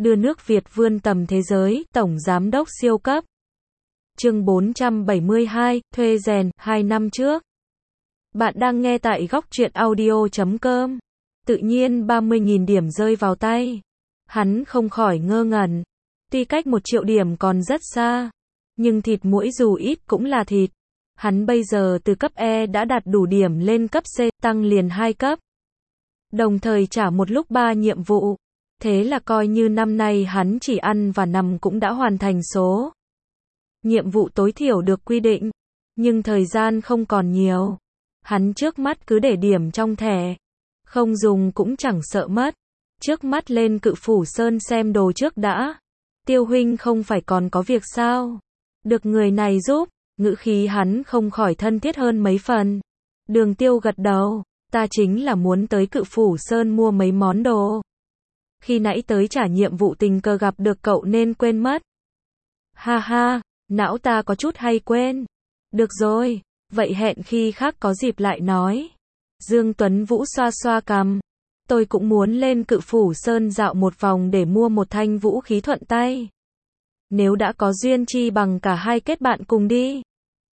đưa nước Việt vươn tầm thế giới, Tổng Giám đốc siêu cấp. Chương 472, thuê rèn, 2 năm trước. Bạn đang nghe tại góc truyện audio.com. Tự nhiên 30.000 điểm rơi vào tay. Hắn không khỏi ngơ ngẩn. Tuy cách 1 triệu điểm còn rất xa, nhưng thịt muỗi dù ít cũng là thịt. Hắn bây giờ từ cấp E đã đạt đủ điểm lên cấp C, tăng liền 2 cấp. Đồng thời trả một lúc 3 nhiệm vụ. Thế là coi như năm nay hắn chỉ ăn và nằm cũng đã hoàn thành số nhiệm vụ tối thiểu được quy định. Nhưng thời gian không còn nhiều. Hắn trước mắt cứ để điểm trong thẻ. Không dùng cũng chẳng sợ mất. Trước mắt lên Cự Phủ Sơn xem đồ trước đã. Tiêu huynh không phải còn có việc sao? Được người này giúp, ngữ khí hắn không khỏi thân thiết hơn mấy phần. Đường Tiêu gật đầu, ta chính là muốn tới Cự Phủ Sơn mua mấy món đồ. Khi nãy tới trả nhiệm vụ tình cờ gặp được cậu nên quên mất. Ha ha, não ta có chút hay quên. Được rồi, vậy hẹn khi khác có dịp lại nói. Dương Tuấn Vũ xoa xoa cằm. Tôi cũng muốn lên Cự Phủ Sơn dạo một vòng để mua một thanh vũ khí thuận tay. Nếu đã có duyên chi bằng cả hai kết bạn cùng đi.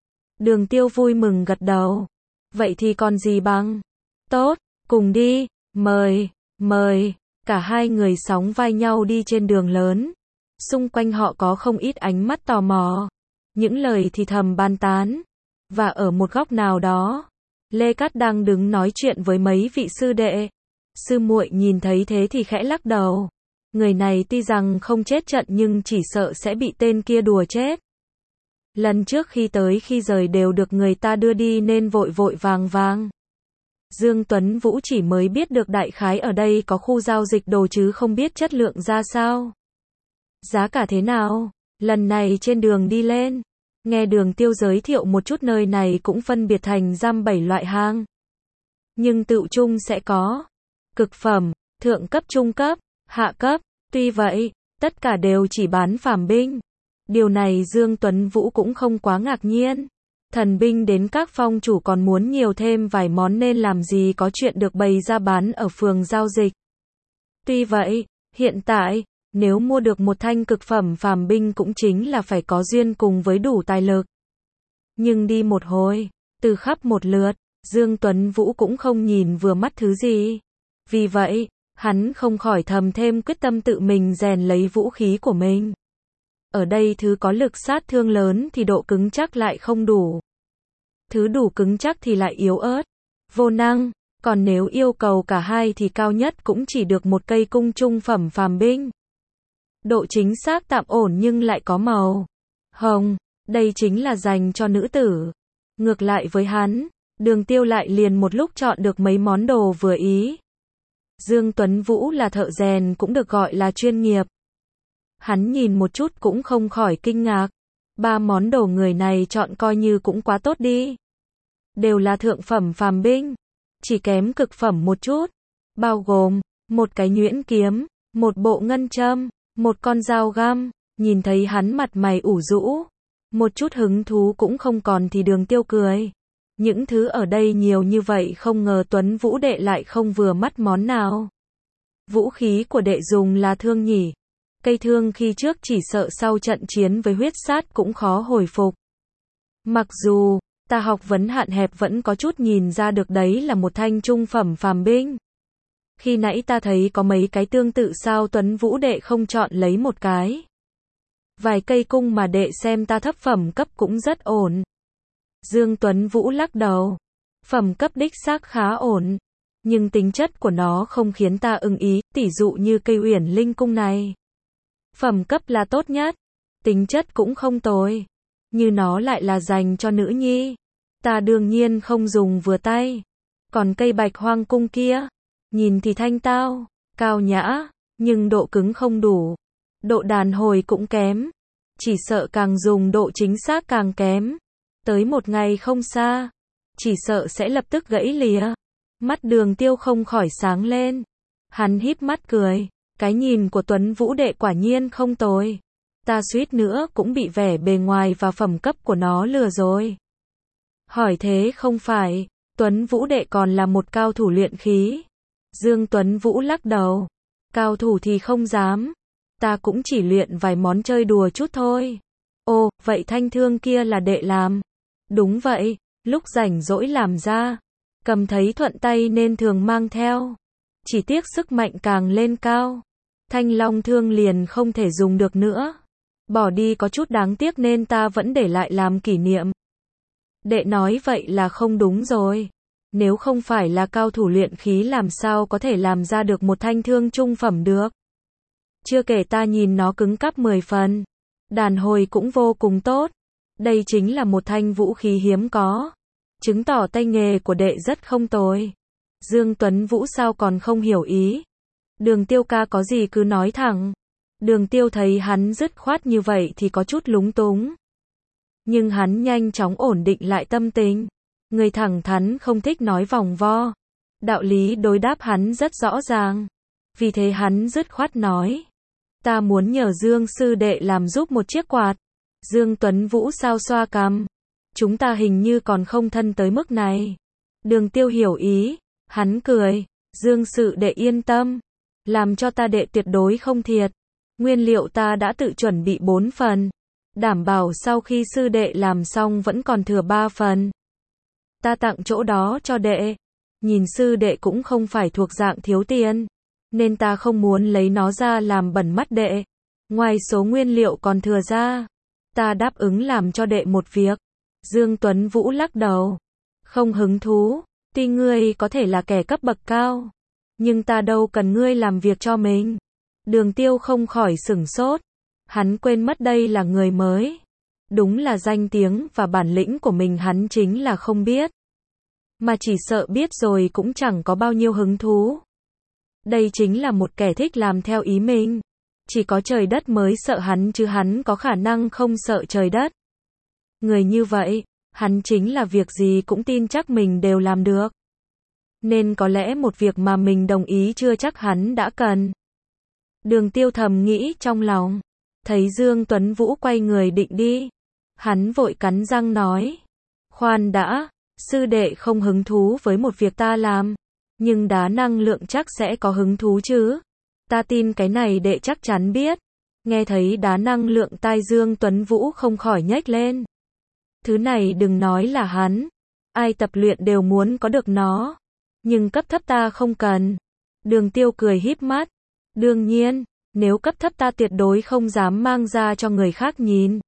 Đường Tiêu vui mừng gật đầu. Vậy thì còn gì bằng. Tốt, cùng đi, mời, mời. Cả hai người sóng vai nhau đi trên đường lớn. Xung quanh họ có không ít ánh mắt tò mò. Những lời thì thầm bàn tán. Và ở một góc nào đó, Lê Cát đang đứng nói chuyện với mấy vị sư đệ. Sư muội nhìn thấy thế thì khẽ lắc đầu. Người này tuy rằng không chết trận nhưng chỉ sợ sẽ bị tên kia đùa chết. Lần trước khi tới khi rời đều được người ta đưa đi nên vội vội vàng vàng. Dương Tuấn Vũ chỉ mới biết được đại khái ở đây có khu giao dịch đồ chứ không biết chất lượng ra sao. Giá cả thế nào? Lần này trên đường đi lên, nghe Đường Tiêu giới thiệu một chút nơi này cũng phân biệt thành dăm 7 loại hàng. Nhưng tựu chung sẽ có cực phẩm, thượng cấp, trung cấp, hạ cấp. Tuy vậy, tất cả đều chỉ bán phàm binh. Điều này Dương Tuấn Vũ cũng không quá ngạc nhiên. Thần binh đến các phong chủ còn muốn nhiều thêm vài món nên làm gì có chuyện được bày ra bán ở phường giao dịch. Tuy vậy, hiện tại, nếu mua được một thanh cực phẩm phàm binh cũng chính là phải có duyên cùng với đủ tài lực. Nhưng đi một hồi, từ khắp một lượt, Dương Tuấn Vũ cũng không nhìn vừa mắt thứ gì. Vì vậy, hắn không khỏi thầm thêm quyết tâm tự mình rèn lấy vũ khí của mình. Ở đây thứ có lực sát thương lớn thì độ cứng chắc lại không đủ. Thứ đủ cứng chắc thì lại yếu ớt, vô năng. Còn nếu yêu cầu cả hai thì cao nhất cũng chỉ được một cây cung trung phẩm phàm binh. Độ chính xác tạm ổn nhưng lại có màu hồng. Đây chính là dành cho nữ tử. Ngược lại với hắn, Đường Tiêu lại liền một lúc chọn được mấy món đồ vừa ý. Dương Tuấn Vũ là thợ rèn cũng được gọi là chuyên nghiệp. Hắn nhìn một chút cũng không khỏi kinh ngạc. 3 món đồ người này chọn coi như cũng quá tốt đi. Đều là thượng phẩm phàm binh. Chỉ kém cực phẩm một chút. Bao gồm, một cái nhuyễn kiếm, một bộ ngân châm, một con dao găm. Nhìn thấy hắn mặt mày ủ rũ. Một chút hứng thú cũng không còn thì Đường Tiêu cười. Những thứ ở đây nhiều như vậy không ngờ Tuấn Vũ đệ lại không vừa mắt món nào. Vũ khí của đệ dùng là thương nhỉ. Cây thương khi trước chỉ sợ sau trận chiến với huyết sát cũng khó hồi phục. Mặc dù, ta học vấn hạn hẹp vẫn có chút nhìn ra được đấy là một thanh trung phẩm phàm binh. Khi nãy ta thấy có mấy cái tương tự sao Tuấn Vũ đệ không chọn lấy một cái. Vài cây cung mà đệ xem ta thấp phẩm cấp cũng rất ổn. Dương Tuấn Vũ lắc đầu. Phẩm cấp đích xác khá ổn. Nhưng tính chất của nó không khiến ta ưng ý, tỉ dụ như cây Uyển Linh cung này. Phẩm cấp là tốt nhất. Tính chất cũng không tồi. Như nó lại là dành cho nữ nhi. Ta đương nhiên không dùng vừa tay. Còn cây Bạch Hoang cung kia, nhìn thì thanh tao, cao nhã, nhưng độ cứng không đủ. Độ đàn hồi cũng kém. Chỉ sợ càng dùng độ chính xác càng kém. Tới một ngày không xa, chỉ sợ sẽ lập tức gãy lìa. Mắt Đường Tiêu không khỏi sáng lên. Hắn híp mắt cười. Cái nhìn của Tuấn Vũ đệ quả nhiên không tồi. Ta suýt nữa cũng bị vẻ bề ngoài và phẩm cấp của nó lừa rồi. Hỏi thế không phải, Tuấn Vũ đệ còn là một cao thủ luyện khí. Dương Tuấn Vũ lắc đầu. Cao thủ thì không dám. Ta cũng chỉ luyện vài món chơi đùa chút thôi. Ồ, vậy thanh thương kia là đệ làm? Đúng vậy, lúc rảnh rỗi làm ra. Cầm thấy thuận tay nên thường mang theo. Chỉ tiếc sức mạnh càng lên cao. Thanh long thương liền không thể dùng được nữa. Bỏ đi có chút đáng tiếc nên ta vẫn để lại làm kỷ niệm. Đệ nói vậy là không đúng rồi. Nếu không phải là cao thủ luyện khí làm sao có thể làm ra được một thanh thương trung phẩm được. Chưa kể ta nhìn nó cứng cáp 10 phần. Đàn hồi cũng vô cùng tốt. Đây chính là một thanh vũ khí hiếm có. Chứng tỏ tay nghề của đệ rất không tồi. Dương Tuấn Vũ sao còn không hiểu ý. Đường Tiêu ca có gì cứ nói thẳng. Đường Tiêu thấy hắn dứt khoát như vậy thì có chút lúng túng. Nhưng hắn nhanh chóng ổn định lại tâm tình. Người thẳng thắn không thích nói vòng vo. Đạo lý đối đáp hắn rất rõ ràng. Vì thế hắn dứt khoát nói. Ta muốn nhờ Dương sư đệ làm giúp một chiếc quạt. Dương Tuấn Vũ sao xoa cằm. Chúng ta hình như còn không thân tới mức này. Đường Tiêu hiểu ý. Hắn cười. Dương sư đệ yên tâm. Làm cho ta đệ tuyệt đối không thiệt. Nguyên liệu ta đã tự chuẩn bị 4 phần. Đảm bảo sau khi sư đệ làm xong vẫn còn thừa 3 phần. Ta tặng chỗ đó cho đệ. Nhìn sư đệ cũng không phải thuộc dạng thiếu tiền. Nên ta không muốn lấy nó ra làm bẩn mắt đệ. Ngoài số nguyên liệu còn thừa ra. Ta đáp ứng làm cho đệ một việc. Dương Tuấn Vũ lắc đầu. Không hứng thú. Tuy ngươi có thể là kẻ cấp bậc cao. Nhưng ta đâu cần ngươi làm việc cho mình. Đường Tiêu không khỏi sửng sốt. Hắn quên mất đây là người mới. Đúng là danh tiếng và bản lĩnh của mình hắn chính là không biết. Mà chỉ sợ biết rồi cũng chẳng có bao nhiêu hứng thú. Đây chính là một kẻ thích làm theo ý mình. Chỉ có trời đất mới sợ hắn chứ hắn có khả năng không sợ trời đất. Người như vậy, hắn chính là việc gì cũng tin chắc mình đều làm được. Nên có lẽ một việc mà mình đồng ý chưa chắc hắn đã cần. Đường Tiêu thầm nghĩ trong lòng. Thấy Dương Tuấn Vũ quay người định đi. Hắn vội cắn răng nói. Khoan đã, sư đệ không hứng thú với một việc ta làm. Nhưng đá năng lượng chắc sẽ có hứng thú chứ. Ta tin cái này đệ chắc chắn biết. Nghe thấy đá năng lượng tai Dương Tuấn Vũ không khỏi nhếch lên. Thứ này đừng nói là hắn. Ai tập luyện đều muốn có được nó. Nhưng cấp thấp ta không cần. Đường Tiêu cười híp mắt. Đương nhiên, nếu cấp thấp ta tuyệt đối không dám mang ra cho người khác nhìn.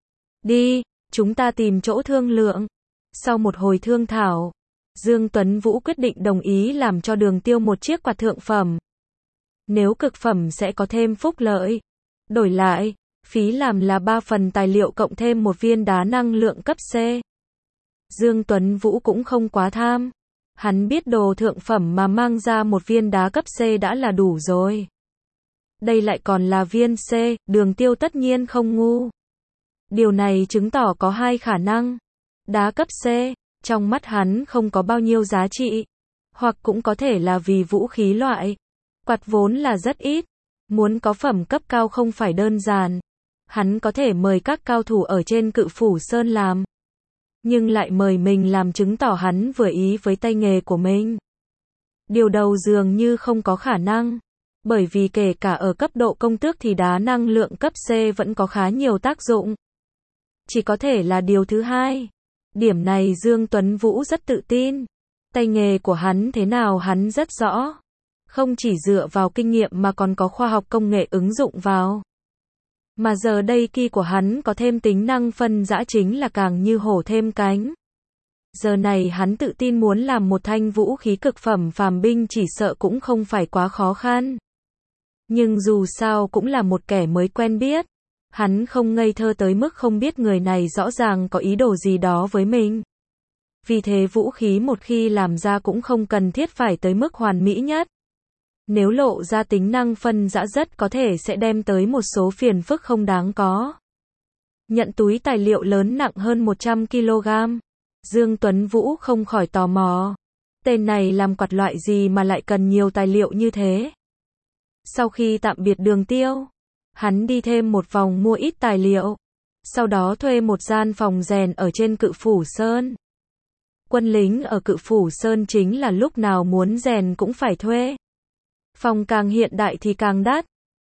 Đi, chúng ta tìm chỗ thương lượng. Sau một hồi thương thảo, Dương Tuấn Vũ quyết định đồng ý làm cho Đường Tiêu một chiếc quạt thượng phẩm. Nếu cực phẩm sẽ có thêm phúc lợi. Đổi lại, phí làm là 3 phần tài liệu cộng thêm một viên đá năng lượng cấp C. Dương Tuấn Vũ cũng không quá tham. Hắn biết đồ thượng phẩm mà mang ra một viên đá cấp C đã là đủ rồi. Đây lại còn là viên C, Đường Tiêu tất nhiên không ngu. Điều này chứng tỏ có hai khả năng. Đá cấp C, trong mắt hắn không có bao nhiêu giá trị. Hoặc cũng có thể là vì vũ khí loại. Quạt vốn là rất ít. Muốn có phẩm cấp cao không phải đơn giản. Hắn có thể mời các cao thủ ở trên Cự Phủ Sơn làm. Nhưng lại mời mình làm chứng tỏ hắn vừa ý với tay nghề của mình. Điều đầu dường như không có khả năng. Bởi vì kể cả ở cấp độ công tước thì đá năng lượng cấp C vẫn có khá nhiều tác dụng. Chỉ có thể là điều thứ hai. Điểm này Dương Tuấn Vũ rất tự tin. Tay nghề của hắn thế nào hắn rất rõ. Không chỉ dựa vào kinh nghiệm mà còn có khoa học công nghệ ứng dụng vào. Mà giờ đây ki của hắn có thêm tính năng phân dã chính là càng như hổ thêm cánh. Giờ này hắn tự tin muốn làm một thanh vũ khí cực phẩm phàm binh chỉ sợ cũng không phải quá khó khăn. Nhưng dù sao cũng là một kẻ mới quen biết. Hắn không ngây thơ tới mức không biết người này rõ ràng có ý đồ gì đó với mình. Vì thế vũ khí một khi làm ra cũng không cần thiết phải tới mức hoàn mỹ nhất. Nếu lộ ra tính năng phân dã rất có thể sẽ đem tới một số phiền phức không đáng có. Nhận túi tài liệu lớn nặng hơn 100 kg. Dương Tuấn Vũ không khỏi tò mò. Tên này làm quạt loại gì mà lại cần nhiều tài liệu như thế? Sau khi tạm biệt Đường Tiêu, hắn đi thêm một vòng mua ít tài liệu. Sau đó thuê một gian phòng rèn ở trên Cự Phủ Sơn. Quân lính ở Cự Phủ Sơn chính là lúc nào muốn rèn cũng phải thuê. Phòng càng hiện đại thì càng đắt.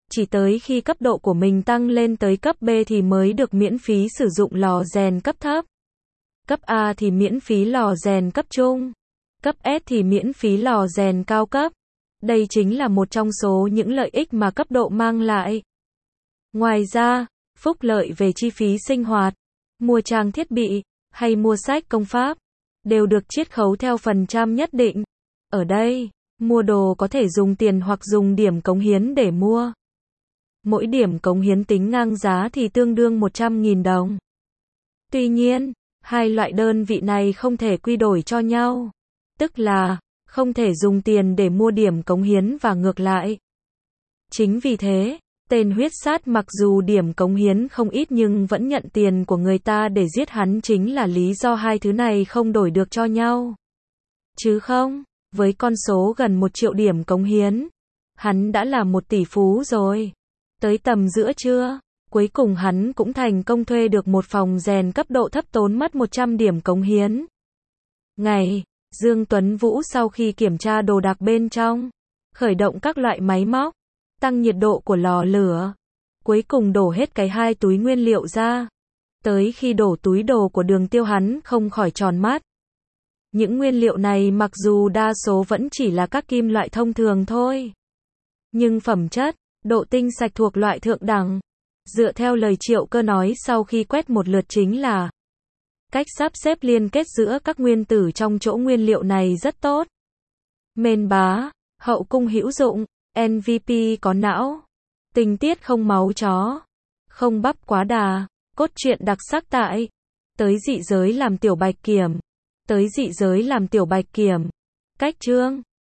Chỉ tới khi cấp độ của mình tăng lên tới cấp B thì mới được miễn phí sử dụng lò rèn cấp thấp. Cấp A thì miễn phí lò rèn cấp trung. Cấp S thì miễn phí lò rèn cao cấp. Đây chính là một trong số những lợi ích mà cấp độ mang lại. Ngoài ra, phúc lợi về chi phí sinh hoạt, mua trang thiết bị, hay mua sách công pháp, đều được chiết khấu theo phần trăm nhất định. Ở đây, mua đồ có thể dùng tiền hoặc dùng điểm cống hiến để mua. Mỗi điểm cống hiến tính ngang giá thì tương đương 100.000 đồng. Tuy nhiên, hai loại đơn vị này không thể quy đổi cho nhau. Tức là, không thể dùng tiền để mua điểm cống hiến và ngược lại. Chính vì thế, tên huyết sát mặc dù điểm cống hiến không ít nhưng vẫn nhận tiền của người ta để giết hắn chính là lý do hai thứ này không đổi được cho nhau. Chứ không, với con số gần 1 triệu điểm cống hiến, hắn đã là một tỷ phú rồi. Tới tầm giữa trưa, cuối cùng hắn cũng thành công thuê được một phòng rèn cấp độ thấp tốn mất 100 điểm cống hiến. Ngày, Dương Tuấn Vũ sau khi kiểm tra đồ đạc bên trong, khởi động các loại máy móc, tăng nhiệt độ của lò lửa, cuối cùng đổ hết cái 2 túi nguyên liệu ra. Tới khi đổ túi đồ của Đường Tiêu hắn không khỏi tròn mắt. Những nguyên liệu này mặc dù đa số vẫn chỉ là các kim loại thông thường thôi, nhưng phẩm chất, độ tinh sạch thuộc loại thượng đẳng. Dựa theo lời Triệu Cơ nói sau khi quét một lượt chính là cách sắp xếp liên kết giữa các nguyên tử trong chỗ nguyên liệu này rất tốt. Mên bá, hậu cung hữu dụng, MVP có não, tình tiết không máu chó, không bắp quá đà, cốt truyện đặc sắc tại tới dị giới làm tiểu bạch kiểm. Tới dị giới làm tiểu bạch kiểm. Cách chương